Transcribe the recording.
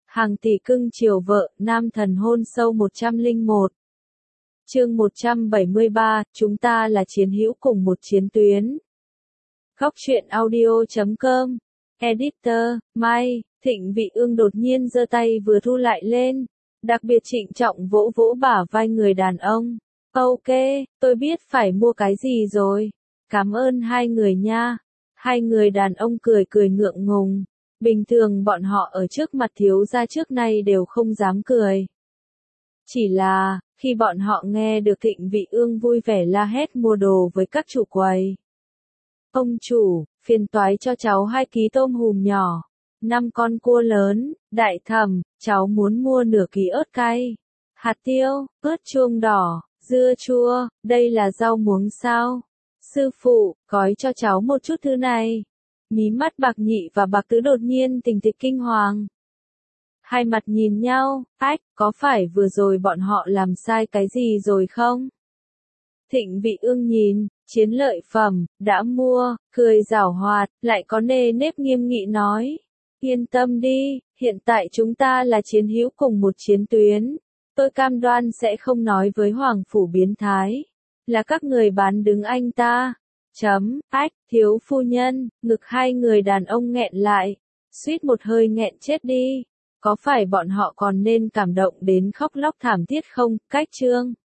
Hàng tỷ cưng chiều vợ, nam thần hôn sâu 101. Chương 173, chúng ta là chiến hữu cùng một chiến tuyến. Góc truyện audio.com. Editor, Mai, Thịnh Vị Ương đột nhiên giơ tay vừa thu lại lên, đặc biệt trịnh trọng vỗ vỗ bả vai người đàn ông. Ok, tôi biết phải mua cái gì rồi. Cảm ơn hai người nha. Hai người đàn ông cười cười ngượng ngùng. Bình thường bọn họ ở trước mặt thiếu gia trước nay đều không dám cười. Chỉ là, khi bọn họ nghe được Thịnh Vị Ương vui vẻ la hét mua đồ với các chủ quầy. Ông chủ, phiền toái cho cháu 2 ký tôm hùm nhỏ, 5 con cua lớn, đại thẩm, cháu muốn mua nửa ký ớt cay, hạt tiêu, ớt chuông đỏ, dưa chua, đây là rau muống sao? Sư phụ, gói cho cháu một chút thứ này. Mí mắt Bạc Nhị và Bạc Tứ đột nhiên tình thịch kinh hoàng. Hai mặt nhìn nhau, ách, có phải vừa rồi bọn họ làm sai cái gì rồi không? Thịnh Vị Ương nhìn, chiến lợi phẩm, đã mua, cười giảo hoạt, lại có nề nếp nghiêm nghị nói. Yên tâm đi, hiện tại chúng ta là chiến hữu cùng một chiến tuyến. Tôi cam đoan sẽ không nói với Hoàng Phủ biến thái. Là các người bán đứng anh ta. Ách, thiếu phu nhân, ngực hai người đàn ông nghẹn lại. Suýt một hơi nghẹn chết đi. Có phải bọn họ còn nên cảm động đến khóc lóc thảm thiết không? Cách chương